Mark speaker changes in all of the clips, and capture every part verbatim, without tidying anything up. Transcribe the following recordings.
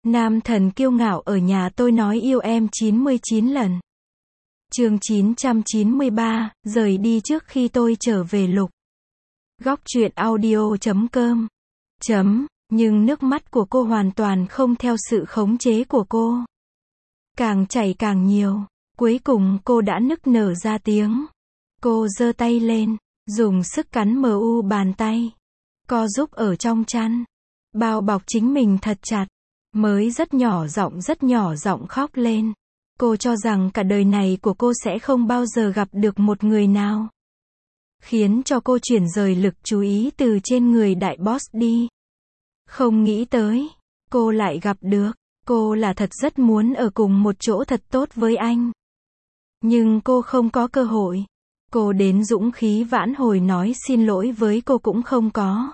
Speaker 1: Nam thần kiêu ngạo ở nhà tôi nói yêu em chín mươi chín lần. Chương chín trăm chín mươi ba, rời đi trước khi tôi trở về lục. Góc truyện audio chấm com. Chấm, nhưng nước mắt của cô hoàn toàn không theo sự khống chế của cô. Càng chảy càng nhiều, cuối cùng cô đã nức nở ra tiếng. Cô giơ tay lên, dùng sức cắn mờ u bàn tay. Co giúp ở trong chăn, bao bọc chính mình thật chặt, mới rất nhỏ giọng rất nhỏ giọng khóc lên. Cô cho rằng cả đời này của cô sẽ không bao giờ gặp được một người nào. Khiến cho cô chuyển rời lực chú ý từ trên người đại boss đi. Không nghĩ tới, cô lại gặp được. Cô là thật rất muốn ở cùng một chỗ thật tốt với anh. Nhưng cô không có cơ hội. Cô đến dũng khí vãn hồi nói xin lỗi với cô cũng không có.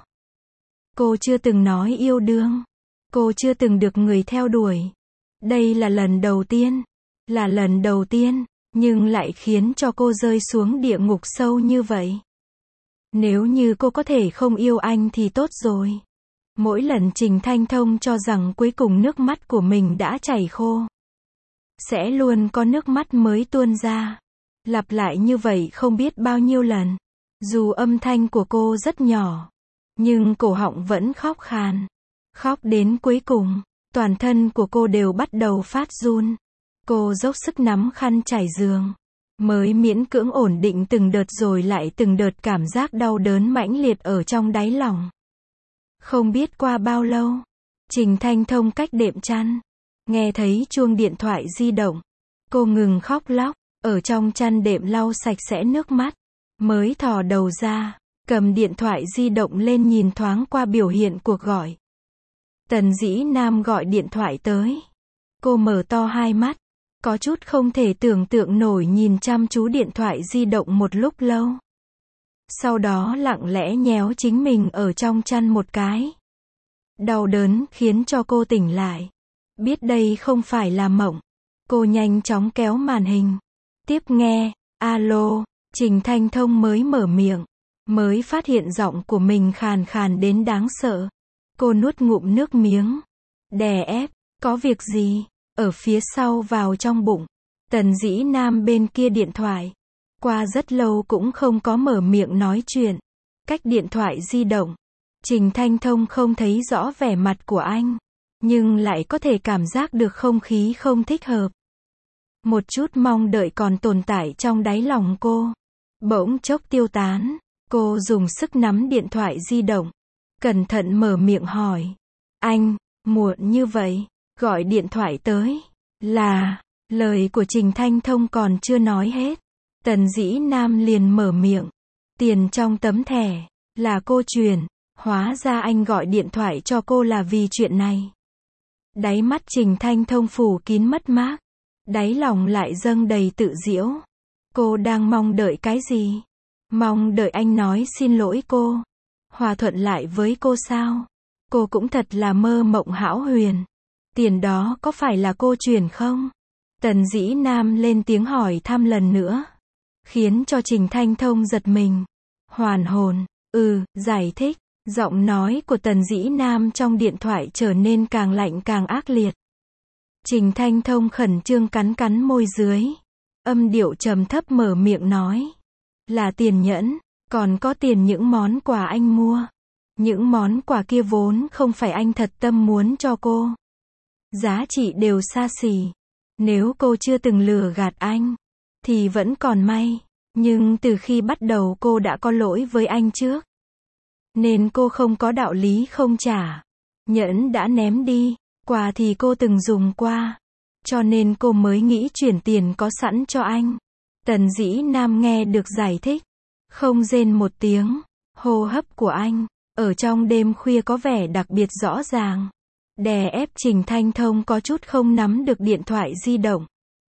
Speaker 1: Cô chưa từng nói yêu đương. Cô chưa từng được người theo đuổi. Đây là lần đầu tiên. Là lần đầu tiên, nhưng lại khiến cho cô rơi xuống địa ngục sâu như vậy. Nếu như cô có thể không yêu anh thì tốt rồi. Mỗi lần Trình Thanh Thông cho rằng cuối cùng nước mắt của mình đã chảy khô, sẽ luôn có nước mắt mới tuôn ra. Lặp lại như vậy không biết bao nhiêu lần. Dù âm thanh của cô rất nhỏ, nhưng cổ họng vẫn khóc khàn. Khóc đến cuối cùng, toàn thân của cô đều bắt đầu phát run. Cô dốc sức nắm khăn trải giường, mới miễn cưỡng ổn định từng đợt rồi lại từng đợt cảm giác đau đớn mãnh liệt ở trong đáy lòng. Không biết qua bao lâu, Trình Thanh Thông cách đệm chăn, nghe thấy chuông điện thoại di động. Cô ngừng khóc lóc, ở trong chăn đệm lau sạch sẽ nước mắt, mới thò đầu ra, cầm điện thoại di động lên nhìn thoáng qua biểu hiện cuộc gọi. Tần Dĩ Nam gọi điện thoại tới. Cô mở to hai mắt, có chút không thể tưởng tượng nổi nhìn chăm chú điện thoại di động một lúc lâu. Sau đó lặng lẽ nhéo chính mình ở trong chăn một cái. Đau đớn khiến cho cô tỉnh lại. Biết đây không phải là mộng. Cô nhanh chóng kéo màn hình. Tiếp nghe, alo, Trình Thanh Thông mới mở miệng. Mới phát hiện giọng của mình khàn khàn đến đáng sợ. Cô nuốt ngụm nước miếng. Đè ép, có việc gì? Ở phía sau vào trong bụng. Tần Dĩ Nam bên kia điện thoại. Qua rất lâu cũng không có mở miệng nói chuyện. Cách điện thoại di động. Trình Thanh Thông không thấy rõ vẻ mặt của anh. Nhưng lại có thể cảm giác được không khí không thích hợp. Một chút mong đợi còn tồn tại trong đáy lòng cô. Bỗng chốc tiêu tán. Cô dùng sức nắm điện thoại di động. Cẩn thận mở miệng hỏi. Anh, muộn như vậy. Gọi điện thoại tới. Là, lời của Trình Thanh Thông còn chưa nói hết. Tần Dĩ Nam liền mở miệng. Tiền trong tấm thẻ, là cô chuyển. Hóa ra anh gọi điện thoại cho cô là vì chuyện này. Đáy mắt Trình Thanh Thông phủ kín mất mát. Đáy lòng lại dâng đầy tự giễu. Cô đang mong đợi cái gì? Mong đợi anh nói xin lỗi cô. Hòa thuận lại với cô sao? Cô cũng thật là mơ mộng hão huyền. Tiền đó có phải là cô chuyển không? Tần Dĩ Nam lên tiếng hỏi thăm lần nữa. Khiến cho Trình Thanh Thông giật mình. Hoàn hồn. Ừ, giải thích. Giọng nói của Tần Dĩ Nam trong điện thoại trở nên càng lạnh càng ác liệt. Trình Thanh Thông khẩn trương cắn cắn môi dưới. Âm điệu trầm thấp mở miệng nói. Là tiền nhẫn, còn có tiền những món quà anh mua. Những món quà kia vốn không phải anh thật tâm muốn cho cô. Giá trị đều xa xỉ. Nếu cô chưa từng lừa gạt anh, thì vẫn còn may. Nhưng từ khi bắt đầu cô đã có lỗi với anh trước. Nên cô không có đạo lý không trả. Nhẫn đã ném đi, quà thì cô từng dùng qua. Cho nên cô mới nghĩ chuyển tiền có sẵn cho anh. Tần Dĩ Nam nghe được giải thích. Không rên một tiếng. Hô hấp của anh, ở trong đêm khuya có vẻ đặc biệt rõ ràng. Đè ép Trình Thanh Thông có chút không nắm được điện thoại di động.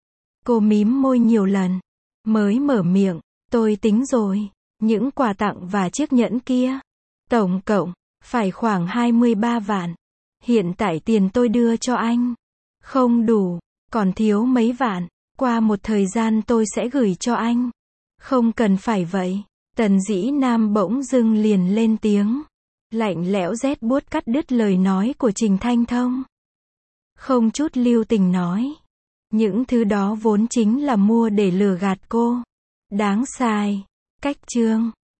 Speaker 1: Cô mím môi nhiều lần. Mới mở miệng. Tôi tính rồi. Những quà tặng và chiếc nhẫn kia. Tổng cộng, phải khoảng hai mươi ba vạn. Hiện tại tiền tôi đưa cho anh. Không đủ. Còn thiếu mấy vạn. Qua một thời gian tôi sẽ gửi cho anh. Không cần phải vậy. Tần Dĩ Nam bỗng dưng liền lên tiếng. Lạnh lẽo rét buốt cắt đứt lời nói của Trình Thanh Thông. không chút lưu tình nói. Những thứ đó vốn chính là mua để lừa gạt cô. Đáng sai. Cách chương